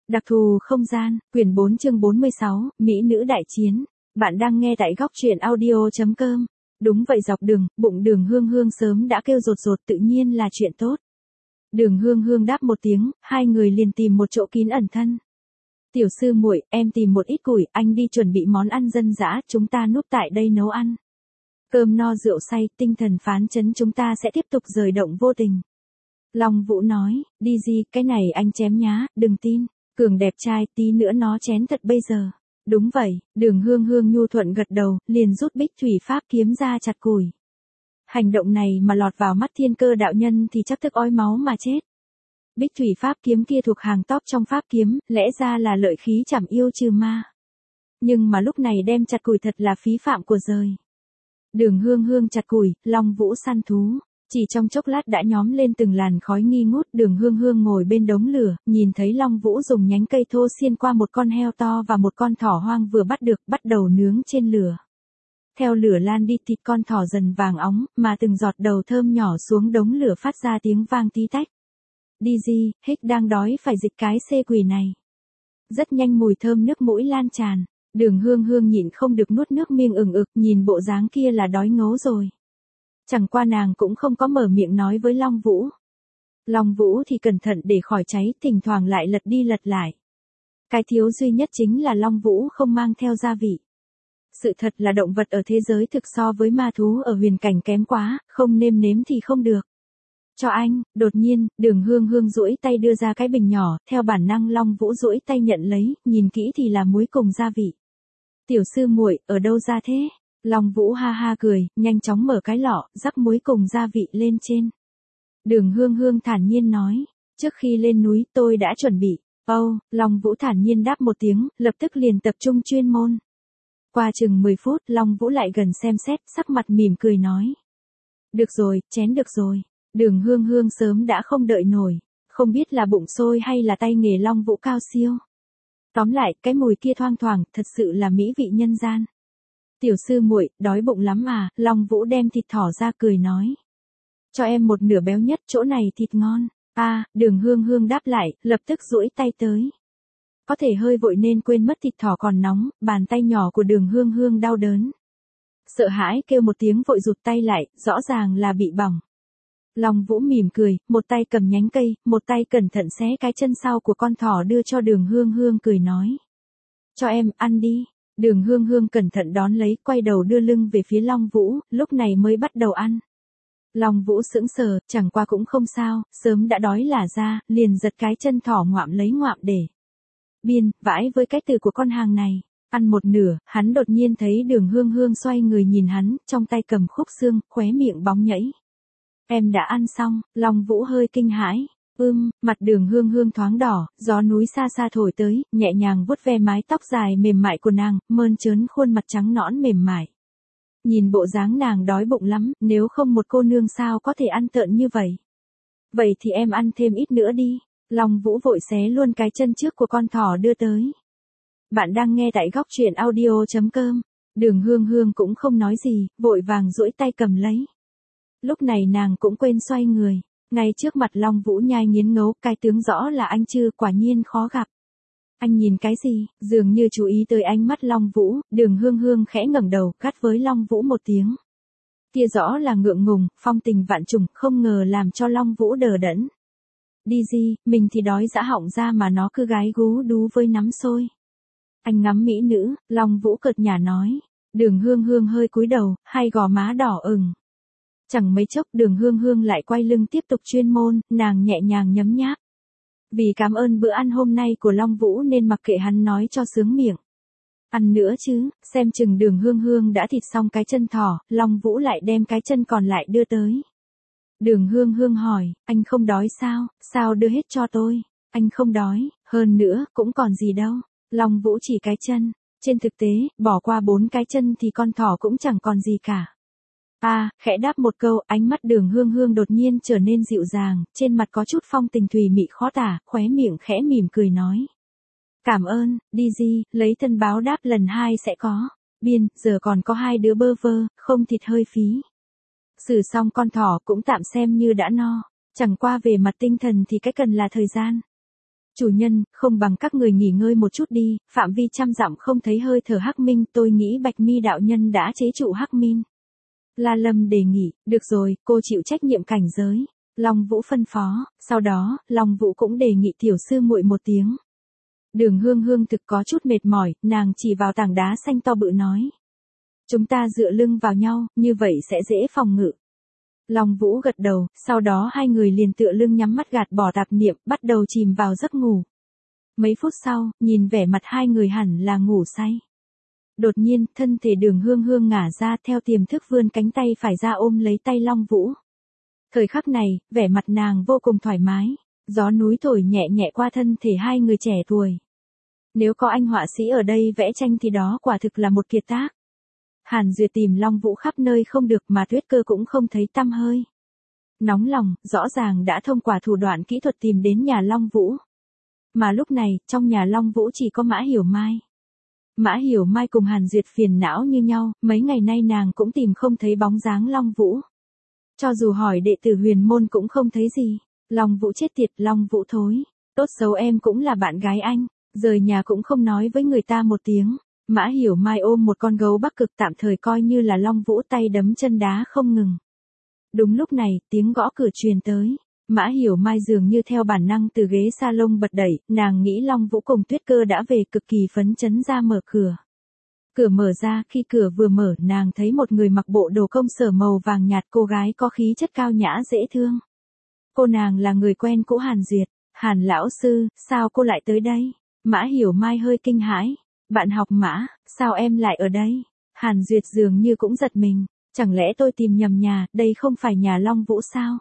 Đặc thù không gian, quyển 4 chương 46, Mỹ nữ đại chiến. Bạn đang nghe tại góc truyện audio.com. Đúng vậy, dọc đường, bụng Đường Hương Hương sớm đã kêu rột rột, tự nhiên là chuyện tốt. Đường Hương Hương đáp một tiếng, hai người liền tìm một chỗ kín ẩn thân. Tiểu sư muội, em tìm một ít củi, anh đi chuẩn bị món ăn dân dã, chúng ta núp tại đây nấu ăn. Cơm no rượu say, tinh thần phán chấn, chúng ta sẽ tiếp tục rời động vô tình. Long Vũ nói, đi gì, cái này anh chém nhá, đừng tin. Cường đẹp trai, tí nữa nó chén thật bây giờ. Đúng vậy, Đường Hương Hương nhu thuận gật đầu, liền rút bích thủy pháp kiếm ra chặt củi. Hành động này mà lọt vào mắt Thiên Cơ đạo nhân thì chắc tức ói máu mà chết. Bích thủy pháp kiếm kia thuộc hàng top trong pháp kiếm, lẽ ra là lợi khí chảm yêu trừ ma. Nhưng mà lúc này đem chặt củi thật là phí phạm của giời. Đường Hương Hương chặt củi, Long Vũ săn thú. Chỉ trong chốc lát đã nhóm lên từng làn khói nghi ngút. Đường Hương Hương ngồi bên đống lửa, nhìn thấy Long Vũ dùng nhánh cây thô xiên qua một con heo to và một con thỏ hoang vừa bắt được, bắt đầu nướng trên lửa. Theo lửa lan đi, thịt con thỏ dần vàng óng, mà từng giọt đầu thơm nhỏ xuống đống lửa phát ra tiếng vang tí tách. Đi gì, Hích đang đói phải dịch cái xê quỷ này. Rất nhanh mùi thơm nước mũi lan tràn. Đường Hương Hương nhịn không được nuốt nước miếng ừng ực, nhìn bộ dáng kia là đói ngấu rồi. Chẳng qua nàng cũng không có mở miệng nói với Long Vũ. Long Vũ thì cẩn thận để khỏi cháy, thỉnh thoảng lại lật đi lật lại. Cái thiếu duy nhất chính là Long Vũ không mang theo gia vị. Sự thật là động vật ở thế giới thực so với ma thú ở huyền cảnh kém quá, không nêm nếm thì không được. Cho anh, đột nhiên, Đường Hương Hương duỗi tay đưa ra cái bình nhỏ, theo bản năng Long Vũ duỗi tay nhận lấy, nhìn kỹ thì là muối cùng gia vị. Tiểu sư muội, ở đâu ra thế? Long Vũ ha ha cười, nhanh chóng mở cái lọ, rắc muối cùng gia vị lên trên. Đường Hương Hương thản nhiên nói, trước khi lên núi tôi đã chuẩn bị. Long Vũ thản nhiên đáp một tiếng, lập tức liền tập trung chuyên môn. Qua chừng 10 phút, Long Vũ lại gần xem xét, sắc mặt mỉm cười nói. Được rồi, chén được rồi. Đường Hương Hương sớm đã không đợi nổi, không biết là bụng sôi hay là tay nghề Long Vũ cao siêu. Tóm lại, cái mùi kia thoang thoảng, thật sự là mỹ vị nhân gian. Tiểu sư muội, đói bụng lắm à? Long Vũ đem thịt thỏ ra cười nói. Cho em một nửa béo nhất, chỗ này thịt ngon. Đường Hương Hương đáp lại, lập tức duỗi tay tới. Có thể hơi vội nên quên mất thịt thỏ còn nóng, bàn tay nhỏ của Đường Hương Hương đau đớn. Sợ hãi kêu một tiếng vội rụt tay lại, rõ ràng là bị bỏng. Long Vũ mỉm cười, một tay cầm nhánh cây, một tay cẩn thận xé cái chân sau của con thỏ đưa cho Đường Hương Hương cười nói. Cho em, ăn đi. Đường Hương Hương cẩn thận đón lấy, quay đầu đưa lưng về phía Long Vũ, lúc này mới bắt đầu ăn. Long Vũ sững sờ, chẳng qua cũng không sao, sớm đã đói là ra, liền giật cái chân thỏ ngoạm lấy ngoạm để. Biên, vãi với cái từ của con hàng này. Ăn một nửa, hắn đột nhiên thấy Đường Hương Hương xoay người nhìn hắn, trong tay cầm khúc xương, khóe miệng bóng nhảy. Em đã ăn xong, Long Vũ hơi kinh hãi. Mặt Đường Hương Hương thoáng đỏ, gió núi xa xa thổi tới, nhẹ nhàng vuốt ve mái tóc dài mềm mại của nàng, mơn trớn khuôn mặt trắng nõn mềm mại. Nhìn bộ dáng nàng đói bụng lắm, nếu không một cô nương sao có thể ăn tợn như vậy. Vậy thì em ăn thêm ít nữa đi. Long Vũ vội xé luôn cái chân trước của con thỏ đưa tới. Bạn đang nghe tại góc truyện audio.com. Đường Hương Hương cũng không nói gì, vội vàng duỗi tay cầm lấy. Lúc này nàng cũng quên xoay người. Ngay trước mặt Long Vũ nhai nghiến ngấu, cái tướng rõ là anh chưa, quả nhiên khó gặp. Anh nhìn cái gì? Dường như chú ý tới ánh mắt Long Vũ, Đường Hương Hương khẽ ngẩng đầu, gắt với Long Vũ một tiếng. Kia rõ là ngượng ngùng, phong tình vạn trùng, không ngờ làm cho Long Vũ đờ đẫn. Đi gì, mình thì đói dã họng ra mà nó cứ gái gú đú với nắm xôi. Anh ngắm mỹ nữ, Long Vũ cợt nhả nói. Đường Hương Hương hơi cúi đầu, hai gò má đỏ ửng. Chẳng mấy chốc Đường Hương Hương lại quay lưng tiếp tục chuyên môn, nàng nhẹ nhàng nhấm nháp. Vì cảm ơn bữa ăn hôm nay của Long Vũ nên mặc kệ hắn nói cho sướng miệng. Ăn nữa chứ, xem chừng Đường Hương Hương đã thịt xong cái chân thỏ, Long Vũ lại đem cái chân còn lại đưa tới. Đường Hương Hương hỏi, anh không đói sao đưa hết cho tôi, anh không đói, hơn nữa, cũng còn gì đâu. Long Vũ chỉ cái chân, trên thực tế, bỏ qua 4 cái chân thì con thỏ cũng chẳng còn gì cả. Khẽ đáp một câu, ánh mắt Đường Hương Hương đột nhiên trở nên dịu dàng, trên mặt có chút phong tình thùy mị khó tả, khóe miệng khẽ mỉm cười nói. Cảm ơn, đi gì, lấy thân báo đáp lần 2 sẽ có. Biên, giờ còn có 2 đứa bơ vơ, không thịt hơi phí. Xử xong con thỏ cũng tạm xem như đã no, chẳng qua về mặt tinh thần thì cái cần là thời gian. Chủ nhân, không bằng các người nghỉ ngơi một chút đi, phạm vi trăm dặm không thấy hơi thở Hắc Minh, tôi nghĩ Bạch Mi đạo nhân đã chế trụ Hắc Minh. La Lâm đề nghị, được rồi, cô chịu trách nhiệm cảnh giới. Long Vũ phân phó, sau đó, Long Vũ cũng đề nghị tiểu sư muội một tiếng. Đường Hương Hương thực có chút mệt mỏi, nàng chỉ vào tảng đá xanh to bự nói. Chúng ta dựa lưng vào nhau, như vậy sẽ dễ phòng ngự. Long Vũ gật đầu, sau đó hai người liền tựa lưng nhắm mắt gạt bỏ tạp niệm, bắt đầu chìm vào giấc ngủ. Mấy phút sau, nhìn vẻ mặt hai người hẳn là ngủ say. Đột nhiên, thân thể Đường Hương Hương ngả ra theo tiềm thức vươn cánh tay phải ra ôm lấy tay Long Vũ. Thời khắc này, vẻ mặt nàng vô cùng thoải mái, gió núi thổi nhẹ nhẹ qua thân thể hai người trẻ tuổi. Nếu có anh họa sĩ ở đây vẽ tranh thì đó quả thực là một kiệt tác. Hàn Duyệt tìm Long Vũ khắp nơi không được mà Tuyết Cơ cũng không thấy tăm hơi. Nóng lòng, rõ ràng đã thông qua thủ đoạn kỹ thuật tìm đến nhà Long Vũ. Mà lúc này, trong nhà Long Vũ chỉ có Mã Hiểu Mai. Mã Hiểu Mai cùng Hàn Duyệt phiền não như nhau, mấy ngày nay nàng cũng tìm không thấy bóng dáng Long Vũ. Cho dù hỏi đệ tử huyền môn cũng không thấy gì. Long Vũ chết tiệt, Long Vũ thối. Tốt xấu em cũng là bạn gái anh, rời nhà cũng không nói với người ta một tiếng. Mã Hiểu Mai ôm một con gấu Bắc Cực tạm thời coi như là Long Vũ tay đấm chân đá không ngừng. Đúng lúc này, tiếng gõ cửa truyền tới. Mã Hiểu Mai dường như theo bản năng từ ghế salon bật đẩy, nàng nghĩ Long Vũ cùng Tuyết Cơ đã về, cực kỳ phấn chấn ra mở cửa. Cửa mở ra, khi cửa vừa mở, nàng thấy một người mặc bộ đồ công sở màu vàng nhạt, cô gái có khí chất cao nhã dễ thương. Cô nàng là người quen cũ Hàn Duyệt. Hàn lão sư, sao cô lại tới đây? Mã Hiểu Mai hơi kinh hãi. Bạn học Mã, sao em lại ở đây? Hàn Duyệt dường như cũng giật mình. Chẳng lẽ tôi tìm nhầm nhà, đây không phải nhà Long Vũ sao?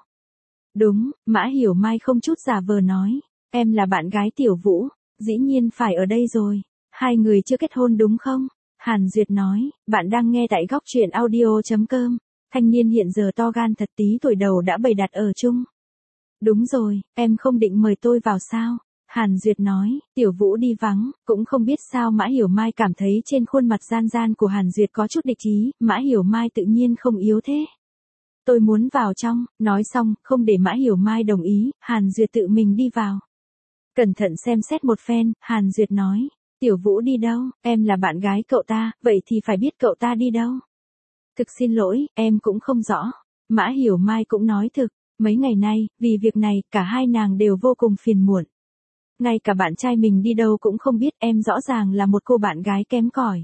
Đúng, Mã Hiểu Mai không chút giả vờ nói. Em là bạn gái Tiểu Vũ, dĩ nhiên phải ở đây rồi. Hai người chưa kết hôn đúng không? Hàn Duyệt nói, bạn đang nghe tại góc truyện audio.com. Thanh niên hiện giờ to gan thật, tí tuổi đầu đã bày đặt ở chung. Đúng rồi, em không định mời tôi vào sao? Hàn Duyệt nói, Tiểu Vũ đi vắng, cũng không biết sao Mã Hiểu Mai cảm thấy trên khuôn mặt gian gian của Hàn Duyệt có chút địch ý, Mã Hiểu Mai tự nhiên không yếu thế. Tôi muốn vào trong, nói xong, không để Mã Hiểu Mai đồng ý, Hàn Duyệt tự mình đi vào. Cẩn thận xem xét một phen, Hàn Duyệt nói, Tiểu Vũ đi đâu, em là bạn gái cậu ta, vậy thì phải biết cậu ta đi đâu. Thực xin lỗi, em cũng không rõ. Mã Hiểu Mai cũng nói thực, mấy ngày nay, vì việc này, cả hai nàng đều vô cùng phiền muộn. Ngay cả bạn trai mình đi đâu cũng không biết, em rõ ràng là một cô bạn gái kém cỏi.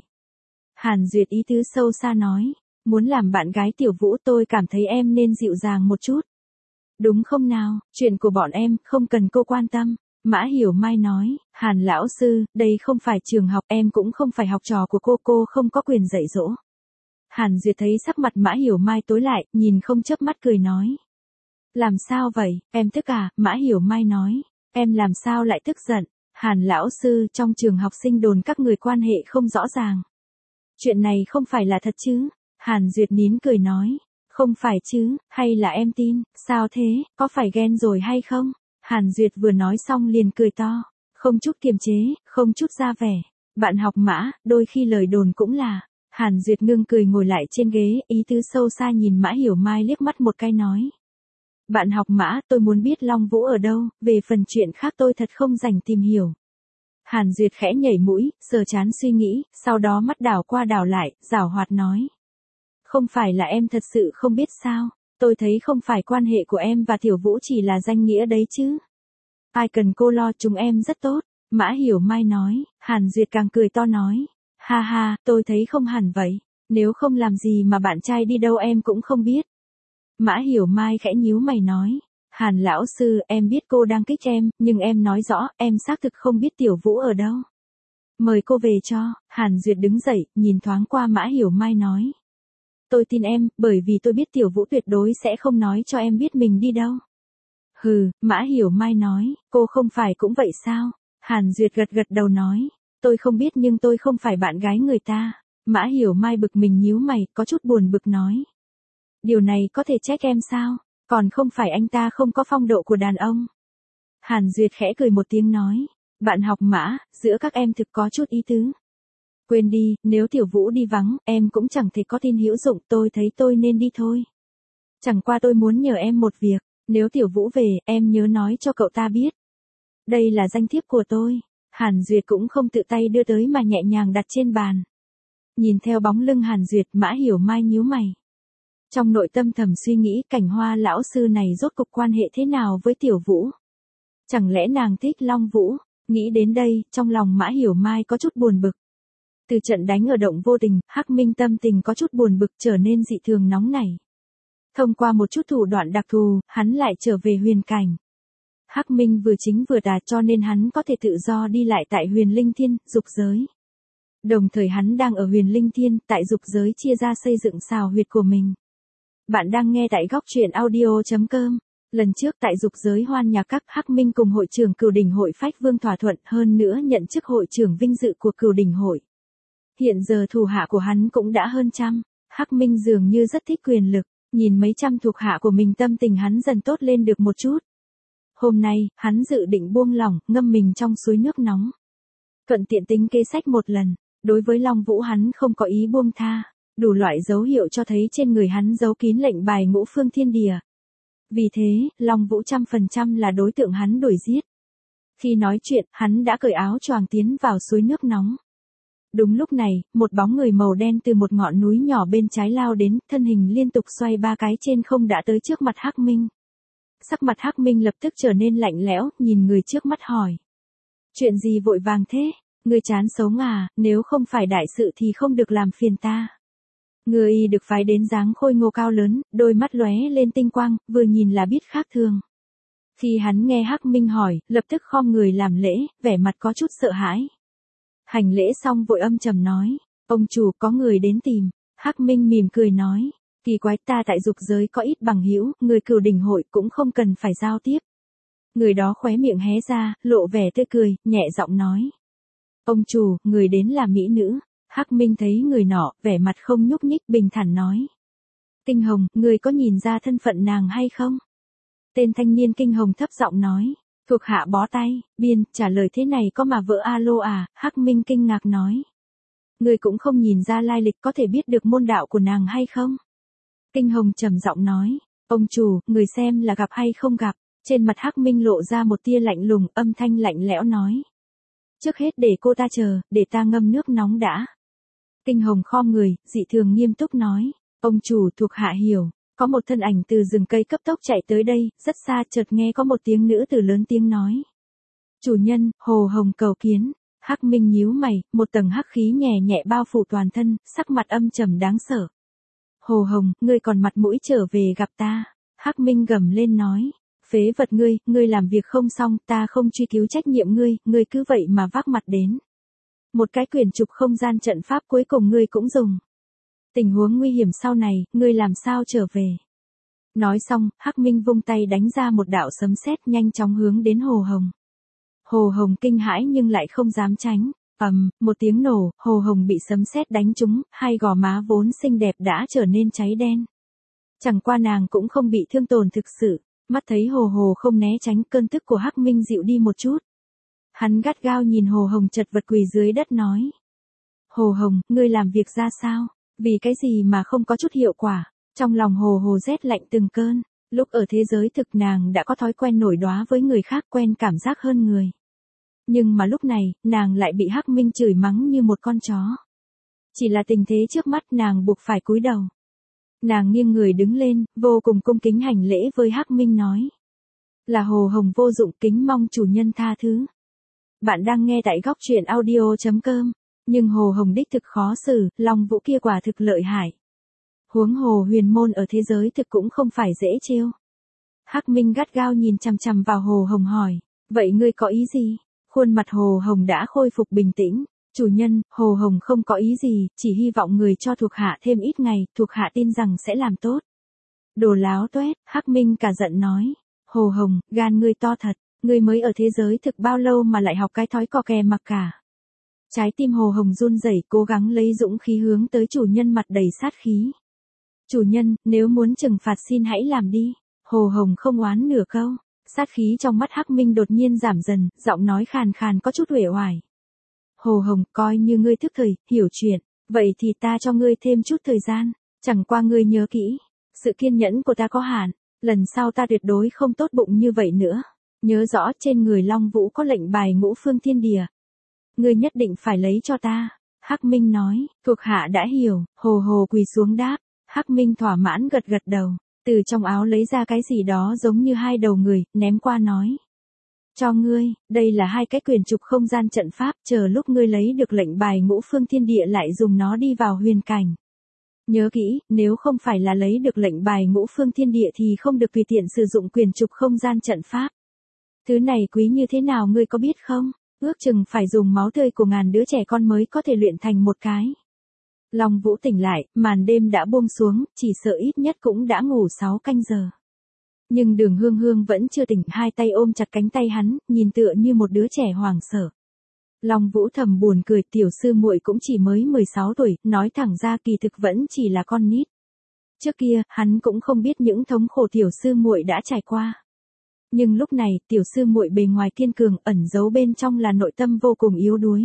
Hàn Duyệt ý tứ sâu xa nói, muốn làm bạn gái Tiểu Vũ tôi cảm thấy em nên dịu dàng một chút. Đúng không nào, chuyện của bọn em, không cần cô quan tâm. Mã Hiểu Mai nói, Hàn lão sư, đây không phải trường học, em cũng không phải học trò của cô không có quyền dạy dỗ. Hàn Duyệt thấy sắc mặt Mã Hiểu Mai tối lại, nhìn không chớp mắt cười nói. Làm sao vậy, em tức à? Mã Hiểu Mai nói, em làm sao lại tức giận? Hàn lão sư, trong trường học sinh đồn các người quan hệ không rõ ràng. Chuyện này không phải là thật chứ? Hàn Duyệt nín cười nói, không phải chứ, hay là em tin, sao thế, có phải ghen rồi hay không? Hàn Duyệt vừa nói xong liền cười to, không chút kiềm chế, không chút ra vẻ. Bạn học Mã, đôi khi lời đồn cũng là. Hàn Duyệt ngưng cười ngồi lại trên ghế, ý tứ sâu xa nhìn Mã Hiểu Mai liếc mắt một cái nói. Bạn học Mã, tôi muốn biết Long Vũ ở đâu, về phần chuyện khác tôi thật không rảnh tìm hiểu. Hàn Duyệt khẽ nhảy mũi, sờ trán suy nghĩ, sau đó mắt đảo qua đảo lại, giảo hoạt nói. Không phải là em thật sự không biết sao, tôi thấy không phải quan hệ của em và Tiểu Vũ chỉ là danh nghĩa đấy chứ. Ai cần cô lo, chúng em rất tốt. Mã Hiểu Mai nói, Hàn Duyệt càng cười to nói. Ha ha, tôi thấy không hẳn vậy, nếu không làm gì mà bạn trai đi đâu em cũng không biết. Mã Hiểu Mai khẽ nhíu mày nói, Hàn lão sư, em biết cô đang kích em, nhưng em nói rõ, em xác thực không biết Tiểu Vũ ở đâu. Mời cô về cho. Hàn Duyệt đứng dậy, nhìn thoáng qua Mã Hiểu Mai nói. Tôi tin em, bởi vì tôi biết Tiểu Vũ tuyệt đối sẽ không nói cho em biết mình đi đâu. Hừ, Mã Hiểu Mai nói, cô không phải cũng vậy sao? Hàn Duyệt gật gật đầu nói, tôi không biết nhưng tôi không phải bạn gái người ta. Mã Hiểu Mai bực mình nhíu mày, có chút buồn bực nói. Điều này có thể trách em sao? Còn không phải anh ta không có phong độ của đàn ông. Hàn Duyệt khẽ cười một tiếng nói, bạn học Mã, giữa các em thực có chút ý tứ. Quên đi, nếu Tiểu Vũ đi vắng, em cũng chẳng thể có tin hữu dụng, tôi thấy tôi nên đi thôi. Chẳng qua tôi muốn nhờ em một việc, nếu Tiểu Vũ về, em nhớ nói cho cậu ta biết. Đây là danh thiếp của tôi. Hàn Duyệt cũng không tự tay đưa tới mà nhẹ nhàng đặt trên bàn. Nhìn theo bóng lưng Hàn Duyệt, Mã Hiểu Mai nhíu mày. Trong nội tâm thầm suy nghĩ Cảnh Hoa lão sư này rốt cục quan hệ thế nào với Tiểu Vũ. Chẳng lẽ nàng thích Long Vũ? Nghĩ đến đây, trong lòng Mã Hiểu Mai có chút buồn bực. Từ trận đánh ở Động Vô Tình, Hắc Minh tâm tình có chút buồn bực trở nên dị thường nóng nảy. Thông qua một chút thủ đoạn đặc thù, hắn lại trở về huyền cảnh. Hắc Minh vừa chính vừa tà cho nên hắn có thể tự do đi lại tại huyền linh thiên, dục giới. Đồng thời hắn đang ở huyền linh thiên, tại dục giới chia ra xây dựng xào huyệt của mình. Bạn đang nghe tại góc truyện audio.com. Lần trước tại dục giới Hoan Nhạc Các, Hắc Minh cùng hội trưởng Cửu Đỉnh hội Phách Vương thỏa thuận, hơn nữa nhận chức hội trưởng vinh dự của Cửu Đỉnh hội. Hiện giờ thủ hạ của hắn cũng đã hơn trăm. Hắc Minh dường như rất thích quyền lực, nhìn mấy trăm thuộc hạ của mình tâm tình hắn dần tốt lên được một chút. Hôm nay, hắn dự định buông lỏng, ngâm mình trong suối nước nóng. Thuận tiện tính kế sách một lần, đối với Long Vũ hắn không có ý buông tha, đủ loại dấu hiệu cho thấy trên người hắn giấu kín lệnh bài Ngũ Phương Thiên Địa. Vì thế, Long Vũ 100% là đối tượng hắn đuổi giết. Khi nói chuyện, hắn đã cởi áo choàng tiến vào suối nước nóng. Đúng lúc này, một bóng người màu đen từ một ngọn núi nhỏ bên trái lao đến, thân hình liên tục xoay 3 cái trên không đã tới trước mặt Hắc Minh. Sắc mặt Hắc Minh lập tức trở nên lạnh lẽo, nhìn người trước mắt hỏi. Chuyện gì vội vàng thế? Ngươi chán sống à, nếu không phải đại sự thì không được làm phiền ta. Người được phái đến dáng khôi ngô cao lớn, đôi mắt lóe lên tinh quang, vừa nhìn là biết khác thường. Khi hắn nghe Hắc Minh hỏi, lập tức khom người làm lễ, vẻ mặt có chút sợ hãi. Hành lễ xong vội âm trầm nói, ông chủ có người đến tìm. Hắc Minh mỉm cười nói, kỳ quái, ta tại dục giới có ít bằng hữu, người Cửu Đỉnh hội cũng không cần phải giao tiếp. Người đó khóe miệng hé ra, lộ vẻ tươi cười, nhẹ giọng nói. Ông chủ, người đến là mỹ nữ. Hắc Minh thấy người nọ, vẻ mặt không nhúc nhích, bình thản nói. Kinh Hồng, người có nhìn ra thân phận nàng hay không? Tên thanh niên Kinh Hồng thấp giọng nói. Thuộc hạ bó tay, biên, trả lời thế này có mà vỡ alo à? Hắc Minh kinh ngạc nói. Người cũng không nhìn ra lai lịch, có thể biết được môn đạo của nàng hay không? Kinh Hồng trầm giọng nói. Ông chủ, người xem là gặp hay không gặp? Trên mặt Hắc Minh lộ ra một tia lạnh lùng, âm thanh lạnh lẽo nói. Trước hết để cô ta chờ, để ta ngâm nước nóng đã. Kinh Hồng khom người, dị thường nghiêm túc nói. Ông chủ, thuộc hạ hiểu. Có một thân ảnh từ rừng cây cấp tốc chạy tới đây, rất xa chợt nghe có một tiếng nữ tử lớn tiếng nói. Chủ nhân, Hồ Hồng cầu kiến. Hắc Minh nhíu mày, một tầng hắc khí nhẹ nhẹ bao phủ toàn thân, sắc mặt âm trầm đáng sợ. Hồ Hồng, ngươi còn mặt mũi trở về gặp ta. Hắc Minh gầm lên nói. Phế vật ngươi làm việc không xong, ta không truy cứu trách nhiệm ngươi cứ vậy mà vác mặt đến. Một cái quyển trục không gian trận pháp cuối cùng ngươi cũng dùng. Tình huống nguy hiểm sau này, ngươi làm sao trở về? Nói xong, Hắc Minh vung tay đánh ra một đạo sấm sét nhanh chóng hướng đến Hồ Hồng. Hồ Hồng kinh hãi nhưng lại không dám tránh. Một tiếng nổ, Hồ Hồng bị sấm sét đánh trúng, hai gò má vốn xinh đẹp đã trở nên cháy đen. Chẳng qua nàng cũng không bị thương tổn thực sự, mắt thấy Hồ Hồ không né tránh, cơn tức của Hắc Minh dịu đi một chút. Hắn gắt gao nhìn Hồ Hồng chật vật quỳ dưới đất nói. Hồ Hồng, ngươi làm việc ra sao? Vì cái gì mà không có chút hiệu quả? Trong lòng Hồ Hồ rét lạnh từng cơn. Lúc ở thế giới thực nàng đã có thói quen nổi đoá với người khác, quen cảm giác hơn người. Nhưng mà lúc này, nàng lại bị Hắc Minh chửi mắng như một con chó. Chỉ là tình thế trước mắt nàng buộc phải cúi đầu. Nàng nghiêng người đứng lên, vô cùng cung kính hành lễ với Hắc Minh nói. Là Hồ Hồng vô dụng, kính mong chủ nhân tha thứ. Bạn đang nghe tại góc truyện audio.com. Nhưng Hồ Hồng đích thực khó xử, Long Vũ kia quả thực lợi hại. Huống hồ huyền môn ở thế giới thực cũng không phải dễ trêu. Hắc Minh gắt gao nhìn chằm chằm vào Hồ Hồng hỏi. Vậy ngươi có ý gì? Khuôn mặt Hồ Hồng đã khôi phục bình tĩnh. Chủ nhân, Hồ Hồng không có ý gì, chỉ hy vọng người cho thuộc hạ thêm ít ngày, thuộc hạ tin rằng sẽ làm tốt. Đồ láo tuét, Hắc Minh cả giận nói. Hồ Hồng, gan ngươi to thật, ngươi mới ở thế giới thực bao lâu mà lại học cái thói cò kè mặc cả. Trái tim Hồ Hồng run rẩy, cố gắng lấy dũng khí hướng tới chủ nhân mặt đầy sát khí. Chủ nhân, nếu muốn trừng phạt xin hãy làm đi. Hồ Hồng không oán nửa câu. Sát khí trong mắt Hắc Minh đột nhiên giảm dần, giọng nói khàn khàn có chút uể oải. Hồ Hồng, coi như ngươi thức thời, hiểu chuyện, vậy thì ta cho ngươi thêm chút thời gian, chẳng qua ngươi nhớ kỹ, sự kiên nhẫn của ta có hạn, lần sau ta tuyệt đối không tốt bụng như vậy nữa. Nhớ rõ trên người Long Vũ có lệnh bài Ngũ Phương Thiên Địa. Ngươi nhất định phải lấy cho ta. Hắc Minh nói, thuộc hạ đã hiểu, hồ hồ quỳ xuống đáp. Hắc Minh thỏa mãn gật gật đầu, từ trong áo lấy ra cái gì đó giống như hai đầu người, ném qua nói. Cho ngươi, đây là hai cái quyền trục không gian trận pháp, chờ lúc ngươi lấy được lệnh bài Ngũ Phương Thiên Địa lại dùng nó đi vào huyền cảnh. Nhớ kỹ, nếu không phải là lấy được lệnh bài Ngũ Phương Thiên Địa thì không được tùy tiện sử dụng quyền trục không gian trận pháp. Thứ này quý như thế nào ngươi có biết không? Ước chừng phải dùng máu tươi của ngàn đứa trẻ con mới có thể luyện thành một cái. Long Vũ tỉnh lại, màn đêm đã buông xuống, chỉ sợ ít nhất cũng đã ngủ 6 canh giờ. Nhưng Đường Hương Hương vẫn chưa tỉnh, hai tay ôm chặt cánh tay hắn, nhìn tựa như một đứa trẻ hoảng sợ. Long Vũ thầm buồn cười, tiểu sư muội cũng chỉ mới 16 tuổi, nói thẳng ra kỳ thực vẫn chỉ là con nít. Trước kia, hắn cũng không biết những thống khổ tiểu sư muội đã trải qua. Nhưng lúc này, tiểu sư muội bề ngoài kiên cường, ẩn giấu bên trong là nội tâm vô cùng yếu đuối.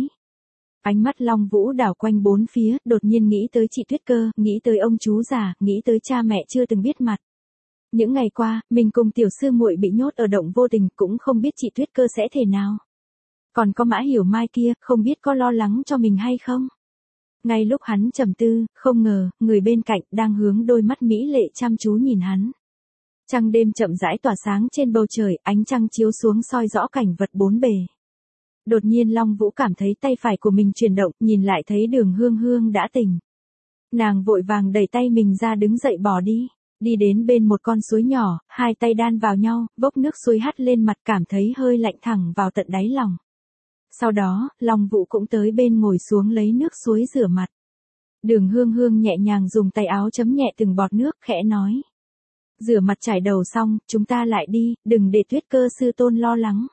Ánh mắt Long Vũ đảo quanh bốn phía, đột nhiên nghĩ tới chị Tuyết Cơ, nghĩ tới ông chú già, nghĩ tới cha mẹ chưa từng biết mặt. Những ngày qua, mình cùng tiểu sư muội bị nhốt ở động vô tình, cũng không biết chị Tuyết Cơ sẽ thế nào. Còn có Mã Hiểu Mai kia, không biết có lo lắng cho mình hay không. Ngay lúc hắn trầm tư, không ngờ, người bên cạnh đang hướng đôi mắt mỹ lệ chăm chú nhìn hắn. Trăng đêm chậm rãi tỏa sáng trên bầu trời, ánh trăng chiếu xuống soi rõ cảnh vật bốn bề. Đột nhiên Long Vũ cảm thấy tay phải của mình chuyển động, nhìn lại thấy Đường Hương Hương đã tỉnh. Nàng vội vàng đẩy tay mình ra đứng dậy bỏ đi. Đi đến bên một con suối nhỏ, hai tay đan vào nhau, bốc nước suối hắt lên mặt, cảm thấy hơi lạnh thẳng vào tận đáy lòng. Sau đó, Long Vũ cũng tới bên ngồi xuống lấy nước suối rửa mặt. Đường Hương Hương nhẹ nhàng dùng tay áo chấm nhẹ từng bọt nước, khẽ nói. Rửa mặt chải đầu xong, chúng ta lại đi, đừng để Tuyết Cơ sư tôn lo lắng.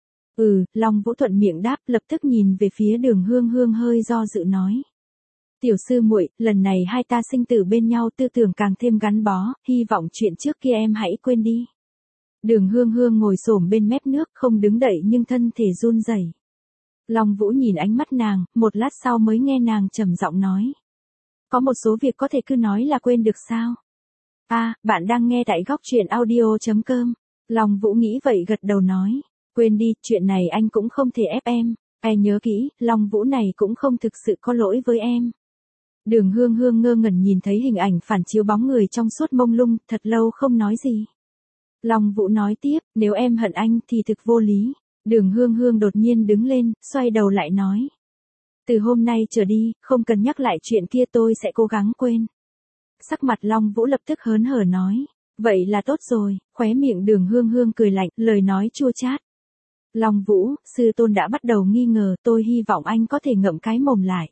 Long Vũ thuận miệng đáp, lập tức nhìn về phía Đường Hương Hương hơi do dự nói. Tiểu sư muội, lần này hai ta sinh tử bên nhau, tư tưởng càng thêm gắn bó, hy vọng chuyện trước kia em hãy quên đi. Đường Hương Hương ngồi xổm bên mép nước, không đứng đậy nhưng thân thể run rẩy. Long Vũ nhìn ánh mắt nàng, một lát sau mới nghe nàng trầm giọng nói. Có một số việc có thể cứ nói là quên được sao? Bạn đang nghe tại góc truyện audio.com. Long Vũ nghĩ vậy gật đầu nói. Quên đi, chuyện này anh cũng không thể ép em. Ai nhớ kỹ, Long Vũ này cũng không thực sự có lỗi với em. Đường Hương Hương ngơ ngẩn nhìn thấy hình ảnh phản chiếu bóng người trong suốt mông lung, thật lâu không nói gì. Long Vũ nói tiếp, nếu em hận anh thì thực vô lý. Đường Hương Hương đột nhiên đứng lên, xoay đầu lại nói. Từ hôm nay trở đi, không cần nhắc lại chuyện kia, tôi sẽ cố gắng quên. Sắc mặt Long Vũ lập tức hớn hở nói. Vậy là tốt rồi, khóe miệng Đường Hương Hương cười lạnh, lời nói chua chát. Long Vũ, sư tôn đã bắt đầu nghi ngờ, tôi hy vọng anh có thể ngậm cái mồm lại.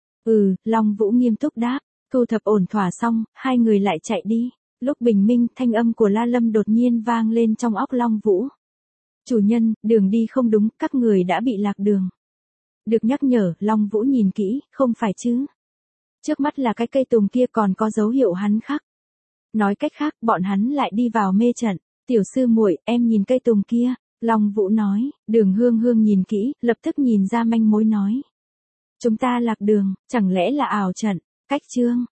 Long Vũ nghiêm túc đáp, thu thập ổn thỏa xong, hai người lại chạy đi. Lúc bình minh, thanh âm của La Lâm đột nhiên vang lên trong óc Long Vũ. Chủ nhân, đường đi không đúng, các người đã bị lạc đường. Được nhắc nhở, Long Vũ nhìn kỹ, không phải chứ. Trước mắt là cái cây tùng kia còn có dấu hiệu hắn khắc. Nói cách khác, bọn hắn lại đi vào mê trận. Tiểu sư muội, em nhìn cây tùng kia. Long Vũ nói, Đường Hương Hương nhìn kỹ, lập tức nhìn ra manh mối nói. Chúng ta lạc đường, chẳng lẽ là ảo trận? Cách chương.